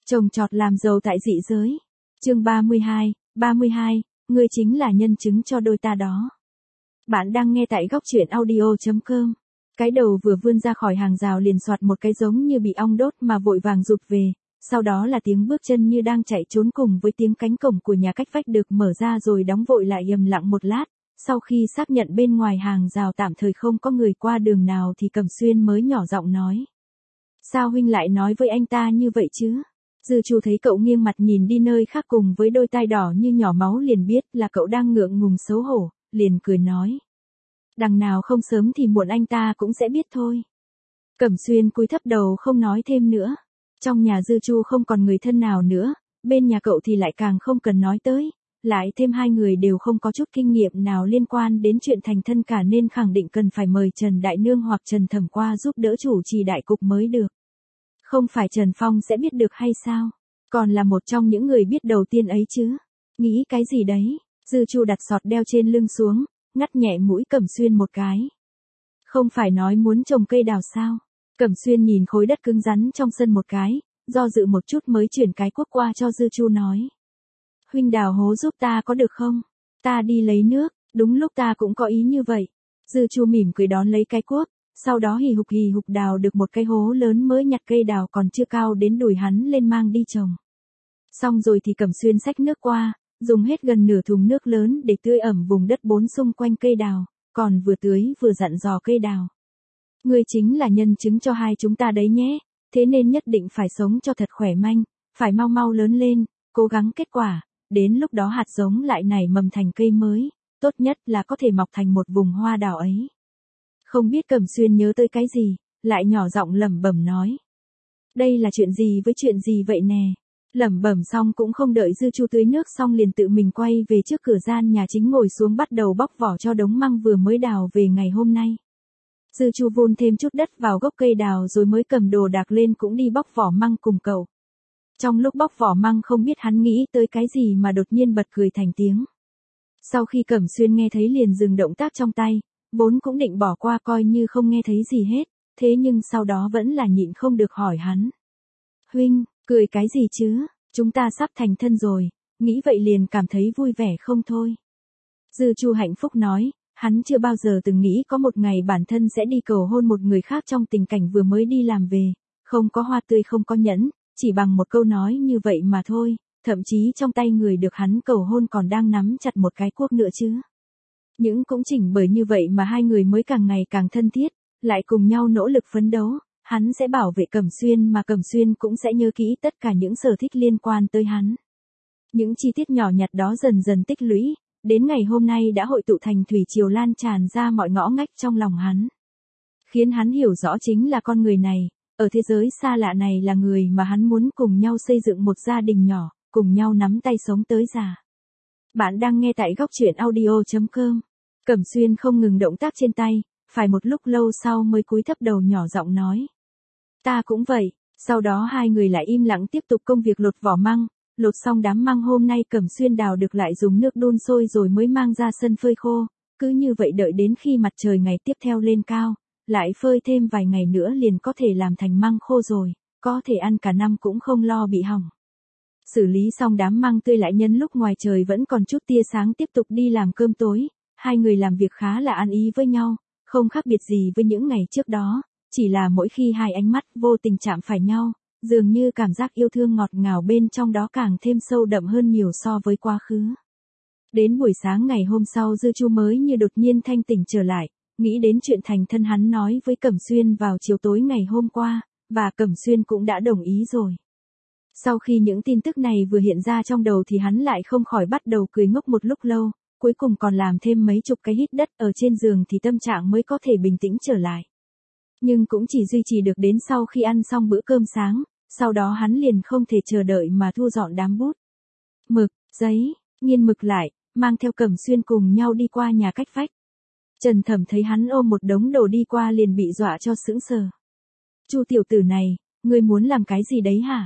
Trồng trọt làm giàu tại dị giới. Chương 32, ngươi chính là nhân chứng cho đôi ta đó. Bạn đang nghe tại góc truyện audio.com. Cái đầu vừa vươn ra khỏi hàng rào liền soạt một cái giống như bị ong đốt mà vội vàng rụt về, sau đó là tiếng bước chân như đang chạy trốn cùng với tiếng cánh cổng của nhà cách vách được mở ra rồi đóng vội lại im lặng một lát. Sau khi xác nhận bên ngoài hàng rào tạm thời không có người qua đường nào thì Cẩm Xuyên mới nhỏ giọng nói. Sao huynh lại nói với anh ta như vậy chứ? Dư Chu thấy cậu nghiêng mặt nhìn đi nơi khác cùng với đôi tai đỏ như nhỏ máu liền biết là cậu đang ngượng ngùng xấu hổ, liền cười nói. Đằng nào không sớm thì muộn anh ta cũng sẽ biết thôi. Cẩm Xuyên cúi thấp đầu không nói thêm nữa. Trong nhà Dư Chu không còn người thân nào nữa, bên nhà cậu thì lại càng không cần nói tới. Lại thêm hai người đều không có chút kinh nghiệm nào liên quan đến chuyện thành thân cả nên khẳng định cần phải mời Trần Đại Nương hoặc Trần Thẩm qua giúp đỡ chủ trì đại cục mới được. Không phải Trần Phong sẽ biết được hay sao? Còn là một trong những người biết đầu tiên ấy chứ. Nghĩ cái gì đấy? Dư Chu đặt sọt đeo trên lưng xuống, ngắt nhẹ mũi Cẩm Xuyên một cái. Không phải nói muốn trồng cây đào sao? Cẩm Xuyên nhìn khối đất cứng rắn trong sân một cái, do dự một chút mới chuyển cái cuốc qua cho Dư Chu nói. Huynh đào hố giúp ta có được không? Ta đi lấy nước, đúng lúc ta cũng có ý như vậy. Dư Chu mỉm cười đón lấy cái cuốc, sau đó hì hục đào được một cái hố lớn mới nhặt cây đào còn chưa cao đến đùi hắn lên mang đi trồng. Xong rồi thì Cẩm Xuyên xách nước qua, dùng hết gần nửa thùng nước lớn để tưới ẩm vùng đất bốn xung quanh cây đào, còn vừa tưới vừa dặn dò cây đào. Ngươi chính là nhân chứng cho hai chúng ta đấy nhé, thế nên nhất định phải sống cho thật khỏe manh, phải mau mau lớn lên, cố gắng kết quả, đến lúc đó hạt giống lại nảy mầm thành cây mới, tốt nhất là có thể mọc thành một vùng hoa đào ấy. Không biết Cẩm Xuyên nhớ tới cái gì, lại nhỏ giọng lẩm bẩm nói. Đây là chuyện gì với chuyện gì vậy nè? Lẩm bẩm xong cũng không đợi Dư Chu tưới nước xong liền tự mình quay về trước cửa gian nhà chính ngồi xuống bắt đầu bóc vỏ cho đống măng vừa mới đào về ngày hôm nay. Dư Chu vun thêm chút đất vào gốc cây đào rồi mới cầm đồ đạc lên cũng đi bóc vỏ măng cùng cậu. Trong lúc bóc vỏ măng không biết hắn nghĩ tới cái gì mà đột nhiên bật cười thành tiếng. Sau khi Cẩm Xuyên nghe thấy liền dừng động tác trong tay, vốn cũng định bỏ qua coi như không nghe thấy gì hết, thế nhưng sau đó vẫn là nhịn không được hỏi hắn. Huynh, cười cái gì chứ, chúng ta sắp thành thân rồi, nghĩ vậy liền cảm thấy vui vẻ không thôi. Dư Chu hạnh phúc nói, hắn chưa bao giờ từng nghĩ có một ngày bản thân sẽ đi cầu hôn một người khác trong tình cảnh vừa mới đi làm về, không có hoa tươi không có nhẫn, chỉ bằng một câu nói như vậy mà thôi, thậm chí trong tay người được hắn cầu hôn còn đang nắm chặt một cái cuốc nữa chứ. Nhưng cũng chỉnh bởi như vậy mà hai người mới càng ngày càng thân thiết, lại cùng nhau nỗ lực phấn đấu, hắn sẽ bảo vệ Cẩm Xuyên mà Cẩm Xuyên cũng sẽ nhớ kỹ tất cả những sở thích liên quan tới hắn. Những chi tiết nhỏ nhặt đó dần dần tích lũy, đến ngày hôm nay đã hội tụ thành thủy triều lan tràn ra mọi ngõ ngách trong lòng hắn. Khiến hắn hiểu rõ chính là con người này, ở thế giới xa lạ này là người mà hắn muốn cùng nhau xây dựng một gia đình nhỏ, cùng nhau nắm tay sống tới già. Bạn đang nghe tại góc truyện audio.com. Cẩm Xuyên không ngừng động tác trên tay, phải một lúc lâu sau mới cúi thấp đầu nhỏ giọng nói. Ta cũng vậy, sau đó hai người lại im lặng tiếp tục công việc lột vỏ măng, lột xong đám măng hôm nay Cẩm Xuyên đào được lại dùng nước đun sôi rồi mới mang ra sân phơi khô, cứ như vậy đợi đến khi mặt trời ngày tiếp theo lên cao, lại phơi thêm vài ngày nữa liền có thể làm thành măng khô rồi, có thể ăn cả năm cũng không lo bị hỏng. Xử lý xong đám măng tươi lại nhân lúc ngoài trời vẫn còn chút tia sáng tiếp tục đi làm cơm tối, hai người làm việc khá là ăn ý với nhau, không khác biệt gì với những ngày trước đó, chỉ là mỗi khi hai ánh mắt vô tình chạm phải nhau, dường như cảm giác yêu thương ngọt ngào bên trong đó càng thêm sâu đậm hơn nhiều so với quá khứ. Đến buổi sáng ngày hôm sau Dư Chu mới như đột nhiên thanh tỉnh trở lại, nghĩ đến chuyện thành thân hắn nói với Cẩm Xuyên vào chiều tối ngày hôm qua, và Cẩm Xuyên cũng đã đồng ý rồi. Sau khi những tin tức này vừa hiện ra trong đầu thì hắn lại không khỏi bắt đầu cười ngốc một lúc lâu, cuối cùng còn làm thêm mấy chục cái hít đất ở trên giường thì tâm trạng mới có thể bình tĩnh trở lại. Nhưng cũng chỉ duy trì được đến sau khi ăn xong bữa cơm sáng, sau đó hắn liền không thể chờ đợi mà thu dọn đám bút, mực, giấy, nghiên mực lại, mang theo Cẩm Xuyên cùng nhau đi qua nhà cách vách. Trần Thẩm thấy hắn ôm một đống đồ đi qua liền bị dọa cho sững sờ. Chu tiểu tử này, ngươi muốn làm cái gì đấy hả?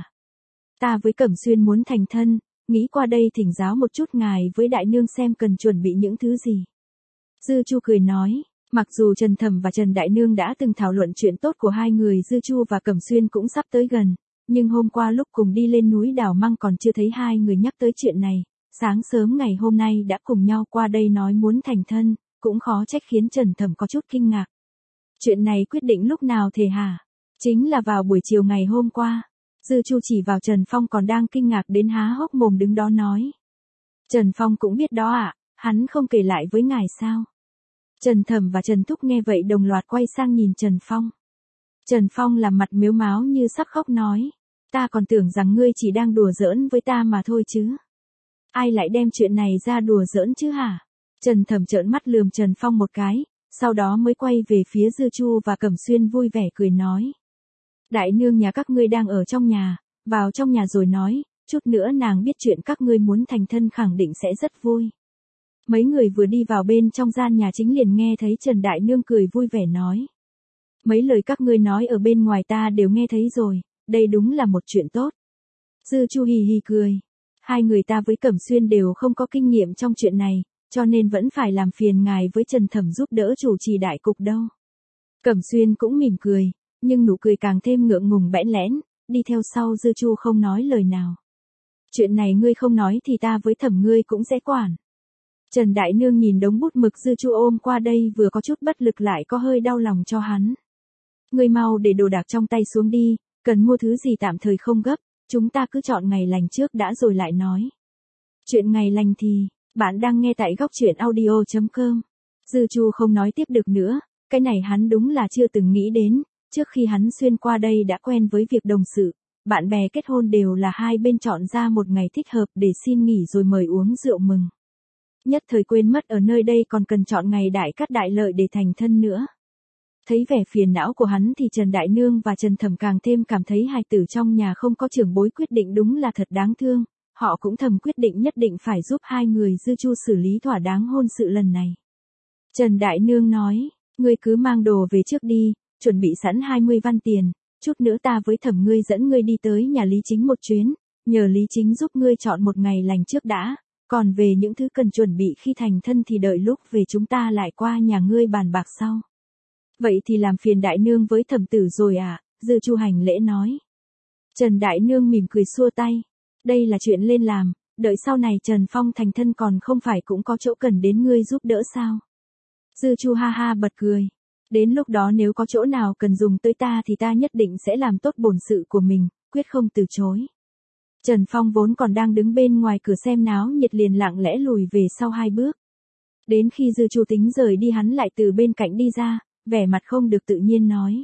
Ta với Cẩm Xuyên muốn thành thân, nghĩ qua đây thỉnh giáo một chút ngài với đại nương xem cần chuẩn bị những thứ gì. Dư Chu cười nói, mặc dù Trần Thẩm và Trần Đại Nương đã từng thảo luận chuyện tốt của hai người Dư Chu và Cẩm Xuyên cũng sắp tới gần, nhưng hôm qua lúc cùng đi lên núi đào măng còn chưa thấy hai người nhắc tới chuyện này, sáng sớm ngày hôm nay đã cùng nhau qua đây nói muốn thành thân, cũng khó trách khiến Trần Thẩm có chút kinh ngạc. Chuyện này quyết định lúc nào thể hả? Chính là vào buổi chiều ngày hôm qua. Dư Chu chỉ vào Trần Phong còn đang kinh ngạc đến há hốc mồm đứng đó nói. Trần Phong cũng biết đó ạ, hắn không kể lại với ngài sao? Trần Thẩm và Trần Thúc nghe vậy đồng loạt quay sang nhìn Trần Phong. Trần Phong làm mặt mếu máo như sắp khóc nói, ta còn tưởng rằng ngươi chỉ đang đùa giỡn với ta mà thôi chứ. Ai lại đem chuyện này ra đùa giỡn chứ hả? Trần Thẩm trợn mắt lườm Trần Phong một cái, sau đó mới quay về phía Dư Chu và Cẩm Xuyên vui vẻ cười nói. Đại nương nhà các ngươi đang ở trong nhà, vào trong nhà rồi nói, chút nữa nàng biết chuyện các ngươi muốn thành thân khẳng định sẽ rất vui. Mấy người vừa đi vào bên trong gian nhà chính liền nghe thấy Trần Đại Nương cười vui vẻ nói. Mấy lời các ngươi nói ở bên ngoài ta đều nghe thấy rồi, đây đúng là một chuyện tốt. Dư Chu hì hì cười. Hai người ta với Cẩm Xuyên đều không có kinh nghiệm trong chuyện này, cho nên vẫn phải làm phiền ngài với Trần Thẩm giúp đỡ chủ trì đại cục đâu. Cẩm Xuyên cũng mỉm cười, nhưng nụ cười càng thêm ngượng ngùng bẽn lẽn, đi theo sau Dư Chu không nói lời nào. Chuyện này ngươi không nói thì ta với Thẩm ngươi cũng sẽ quản. Trần Đại Nương nhìn đống bút mực Dư Chu ôm qua đây vừa có chút bất lực lại có hơi đau lòng cho hắn. Ngươi mau để đồ đạc trong tay xuống đi, cần mua thứ gì tạm thời không gấp, chúng ta cứ chọn ngày lành trước đã rồi lại nói. Chuyện ngày lành thì, bạn đang nghe tại góc truyện audio.com. Dư Chu không nói tiếp được nữa, cái này hắn đúng là chưa từng nghĩ đến, trước khi hắn xuyên qua đây đã quen với việc đồng sự, bạn bè kết hôn đều là hai bên chọn ra một ngày thích hợp để xin nghỉ rồi mời uống rượu mừng. Nhất thời quên mất ở nơi đây còn cần chọn ngày đại cát đại lợi để thành thân nữa. Thấy vẻ phiền não của hắn thì Trần Đại Nương và Trần Thẩm càng thêm cảm thấy hài tử trong nhà không có trưởng bối quyết định đúng là thật đáng thương, họ cũng thầm quyết định nhất định phải giúp hai người Dư Chu xử lý thỏa đáng hôn sự lần này. Trần Đại Nương nói, ngươi cứ mang đồ về trước đi, chuẩn bị sẵn 20 văn tiền, chút nữa ta với Thẩm ngươi dẫn ngươi đi tới nhà Lý Chính một chuyến, nhờ Lý Chính giúp ngươi chọn một ngày lành trước đã, còn về những thứ cần chuẩn bị khi thành thân thì đợi lúc về chúng ta lại qua nhà ngươi bàn bạc sau. Vậy thì làm phiền Đại Nương với Thẩm tử rồi à, Dư Chu hành lễ nói. Trần Đại Nương mỉm cười xua tay, đây là chuyện lên làm, đợi sau này Trần Phong thành thân còn không phải cũng có chỗ cần đến ngươi giúp đỡ sao. Dư Chu ha ha bật cười, đến lúc đó nếu có chỗ nào cần dùng tới ta thì ta nhất định sẽ làm tốt bổn sự của mình, quyết không từ chối. Trần Phong vốn còn đang đứng bên ngoài cửa xem náo nhiệt liền lặng lẽ lùi về sau 2 bước. Đến khi Dư Chu tính rời đi hắn lại từ bên cạnh đi ra, vẻ mặt không được tự nhiên nói.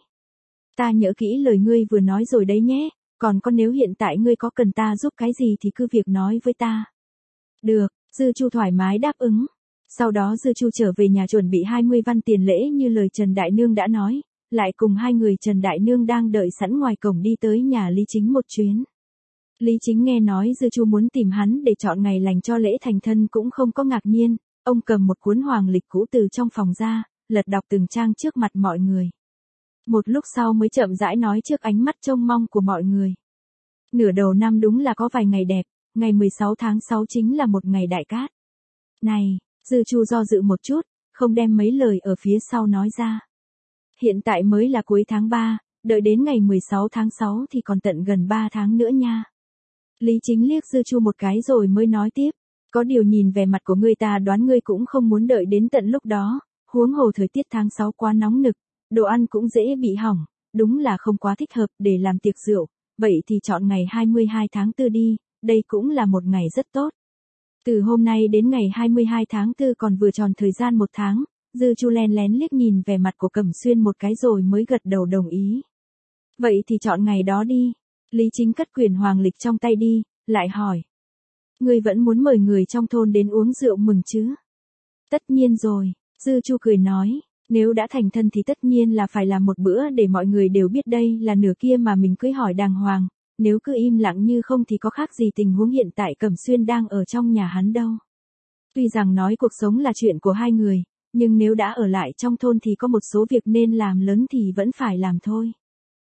Ta nhớ kỹ lời ngươi vừa nói rồi đấy nhé, còn nếu hiện tại ngươi có cần ta giúp cái gì thì cứ việc nói với ta. Được, Dư Chu thoải mái đáp ứng. Sau đó Dư Chu trở về nhà chuẩn bị 20 văn tiền lễ như lời Trần Đại Nương đã nói, lại cùng hai người Trần Đại Nương đang đợi sẵn ngoài cổng đi tới nhà Lý Chính một chuyến. Lý Chính nghe nói Dư Chu muốn tìm hắn để chọn ngày lành cho lễ thành thân cũng không có ngạc nhiên, ông cầm một cuốn hoàng lịch cũ từ trong phòng ra, lật đọc từng trang trước mặt mọi người. Một lúc sau mới chậm rãi nói trước ánh mắt trông mong của mọi người. Nửa đầu năm đúng là có vài ngày đẹp, ngày 16 tháng 6 chính là một ngày đại cát. Này, Dư Chu do dự một chút, không đem mấy lời ở phía sau nói ra. Hiện tại mới là cuối tháng 3, đợi đến ngày 16 tháng 6 thì còn tận gần 3 tháng nữa nha. Lý Chính liếc Dư Chu một cái rồi mới nói tiếp, có điều nhìn vẻ mặt của ngươi ta đoán ngươi cũng không muốn đợi đến tận lúc đó, huống hồ thời tiết tháng 6 quá nóng nực, đồ ăn cũng dễ bị hỏng, đúng là không quá thích hợp để làm tiệc rượu, vậy thì chọn ngày 22 tháng 4 đi, đây cũng là một ngày rất tốt. Từ hôm nay đến ngày 22 tháng 4 còn vừa tròn thời gian 1 tháng, Dư Chu lén lén liếc nhìn vẻ mặt của Cẩm Xuyên một cái rồi mới gật đầu đồng ý. Vậy thì chọn ngày đó đi. Lý Chính cất quyển hoàng lịch trong tay đi, lại hỏi. Ngươi vẫn muốn mời người trong thôn đến uống rượu mừng chứ? Tất nhiên rồi, Dư Chu cười nói, nếu đã thành thân thì tất nhiên là phải làm một bữa để mọi người đều biết đây là nửa kia mà mình cưới hỏi đàng hoàng, nếu cứ im lặng như không thì có khác gì tình huống hiện tại Cẩm Xuyên đang ở trong nhà hắn đâu. Tuy rằng nói cuộc sống là chuyện của hai người, nhưng nếu đã ở lại trong thôn thì có một số việc nên làm lớn thì vẫn phải làm thôi.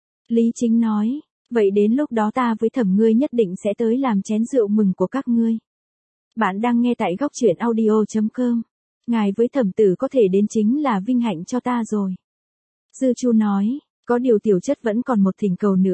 Lý Chính nói. Vậy đến lúc đó ta với Thẩm ngươi nhất định sẽ tới làm chén rượu mừng của các ngươi. Bạn đang nghe tại góc truyện audio.com. Ngài với Thẩm tử có thể đến chính là vinh hạnh cho ta rồi. Dư Chu nói, có điều tiểu chất vẫn còn một thỉnh cầu nữa,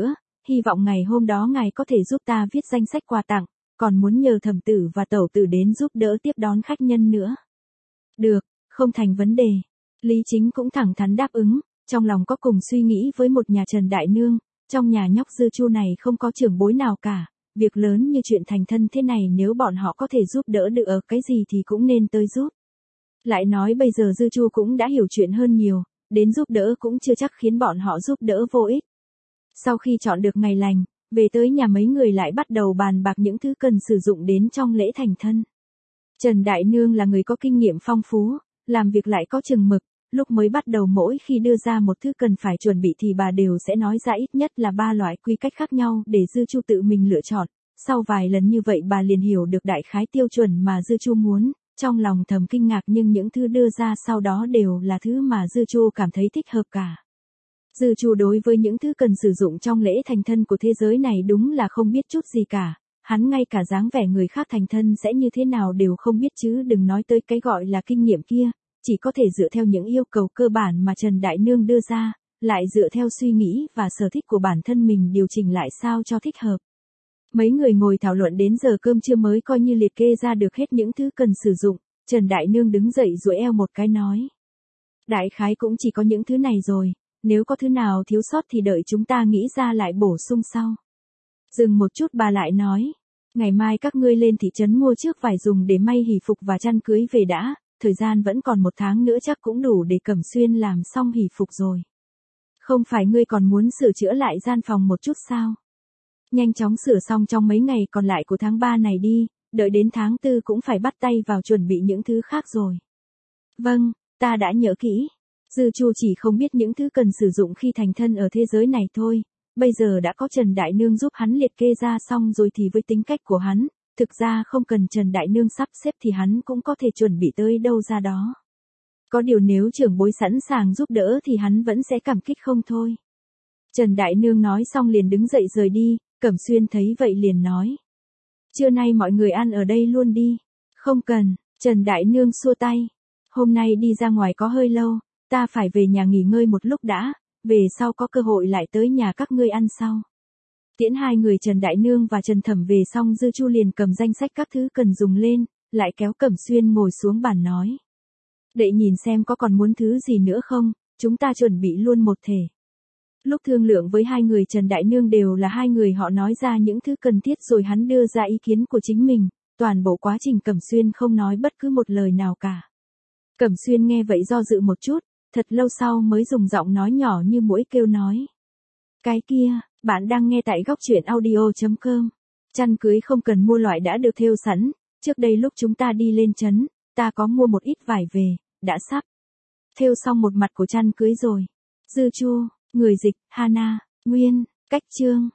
hy vọng ngày hôm đó ngài có thể giúp ta viết danh sách quà tặng, còn muốn nhờ thẩm tử và tẩu tử đến giúp đỡ tiếp đón khách nhân nữa. Được, không thành vấn đề. Lý Chính cũng thẳng thắn đáp ứng, trong lòng có cùng suy nghĩ với một nhà Trần Đại Nương, trong nhà nhóc Dư Chu này không có trưởng bối nào cả, việc lớn như chuyện thành thân thế này nếu bọn họ có thể giúp đỡ được ở cái gì thì cũng nên tới giúp. Lại nói bây giờ Dư Chu cũng đã hiểu chuyện hơn nhiều, đến giúp đỡ cũng chưa chắc khiến bọn họ giúp đỡ vô ích. Sau khi chọn được ngày lành, về tới nhà mấy người lại bắt đầu bàn bạc những thứ cần sử dụng đến trong lễ thành thân. Trần Đại Nương là người có kinh nghiệm phong phú, làm việc lại có chừng mực, lúc mới bắt đầu mỗi khi đưa ra một thứ cần phải chuẩn bị thì bà đều sẽ nói ra ít nhất là 3 loại quy cách khác nhau để Dư Chu tự mình lựa chọn. Sau vài lần như vậy bà liền hiểu được đại khái tiêu chuẩn mà Dư Chu muốn, trong lòng thầm kinh ngạc nhưng những thứ đưa ra sau đó đều là thứ mà Dư Chu cảm thấy thích hợp cả. Dư Chu đối với những thứ cần sử dụng trong lễ thành thân của thế giới này đúng là không biết chút gì cả, hắn ngay cả dáng vẻ người khác thành thân sẽ như thế nào đều không biết chứ đừng nói tới cái gọi là kinh nghiệm kia, chỉ có thể dựa theo những yêu cầu cơ bản mà Trần Đại Nương đưa ra, lại dựa theo suy nghĩ và sở thích của bản thân mình điều chỉnh lại sao cho thích hợp. Mấy người ngồi thảo luận đến giờ cơm trưa mới coi như liệt kê ra được hết những thứ cần sử dụng, Trần Đại Nương đứng dậy duỗi eo một cái nói. Đại khái cũng chỉ có những thứ này rồi, nếu có thứ nào thiếu sót thì đợi chúng ta nghĩ ra lại bổ sung sau. Dừng một chút bà lại nói, ngày mai các ngươi lên thị trấn mua trước vải dùng để may hỷ phục và chăn cưới về đã, thời gian vẫn còn 1 tháng nữa chắc cũng đủ để Cẩm Xuyên làm xong hỷ phục rồi. Không phải ngươi còn muốn sửa chữa lại gian phòng một chút sao? Nhanh chóng sửa xong trong mấy ngày còn lại của tháng 3 này đi, đợi đến tháng 4 cũng phải bắt tay vào chuẩn bị những thứ khác rồi. Vâng, ta đã nhớ kỹ. Dư Chu chỉ không biết những thứ cần sử dụng khi thành thân ở thế giới này thôi, bây giờ đã có Trần Đại Nương giúp hắn liệt kê ra xong rồi thì với tính cách của hắn, thực ra không cần Trần Đại Nương sắp xếp thì hắn cũng có thể chuẩn bị tới đâu ra đó. Có điều nếu trưởng bối sẵn sàng giúp đỡ thì hắn vẫn sẽ cảm kích không thôi. Trần Đại Nương nói xong liền đứng dậy rời đi, Cẩm Xuyên thấy vậy liền nói. Trưa nay mọi người ăn ở đây luôn đi. Không cần, Trần Đại Nương xua tay. Hôm nay đi ra ngoài có hơi lâu, ta phải về nhà nghỉ ngơi một lúc đã, về sau có cơ hội lại tới nhà các ngươi ăn sau. Tiễn hai người Trần Đại Nương và Trần Thẩm về xong Dư Chu liền cầm danh sách các thứ cần dùng lên, lại kéo Cẩm Xuyên ngồi xuống bàn nói. Đệ nhìn xem có còn muốn thứ gì nữa không, chúng ta chuẩn bị luôn một thể. Lúc thương lượng với hai người Trần Đại Nương đều là hai người họ nói ra những thứ cần thiết rồi hắn đưa ra ý kiến của chính mình, toàn bộ quá trình Cẩm Xuyên không nói bất cứ một lời nào cả. Cẩm Xuyên nghe vậy do dự một chút, thật lâu sau mới dùng giọng nói nhỏ như muỗi kêu nói. Cái kia, bạn đang nghe tại góc truyện audio.com. Chăn cưới không cần mua loại đã được thêu sẵn, trước đây lúc chúng ta đi lên trấn, ta có mua một ít vải về, đã sắp thêu xong một mặt của chăn cưới rồi. Dư Chu, người dịch, Hana, Nguyên, Cách Chương.